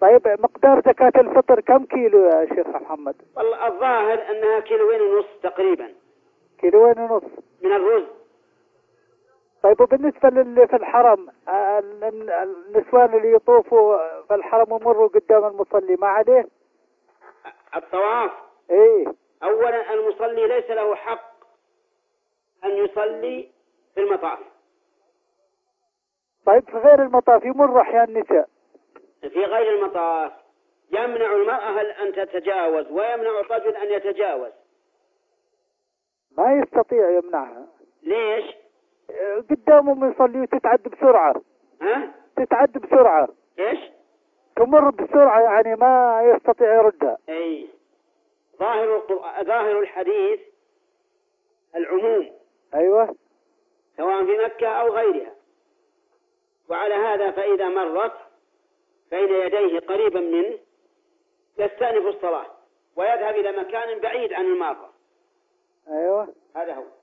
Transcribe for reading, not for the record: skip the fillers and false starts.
طيب مقدار زكاة الفطر كم كيلو يا شيخ محمد؟ والله الظاهر أنها 2.5 كيلو تقريبا. 1.5 كيلو من الرز. طيب وبالنسبة للي في الحرم النسوان اللي يطوفوا في الحرم ومروا قدام المصلي ما عليه؟ الطواف. ايه. أولا المصلي ليس له حق أن يصلي في المطاف. طيب في غير المطاف يمر أحيانا النساء. في غير المطاف يمنع المرأة أن تتجاوز ويمنع الرجل أن يتجاوز. ما يستطيع يمنعها. ليش؟ قدامهم يصلي وتتعد بسرعة. ها؟ تتعد بسرعة. ايش؟ تمر بسرعة يعني ما يستطيع يردها. اي. ظاهر الحديث العموم. ايوه. سواء في مكة أو غيرها. وعلى هذا فإذا مرت بين يديه قريبا منه يستأنف الصلاة ويذهب إلى مكان بعيد عن المارة. ايوه. هذا هو.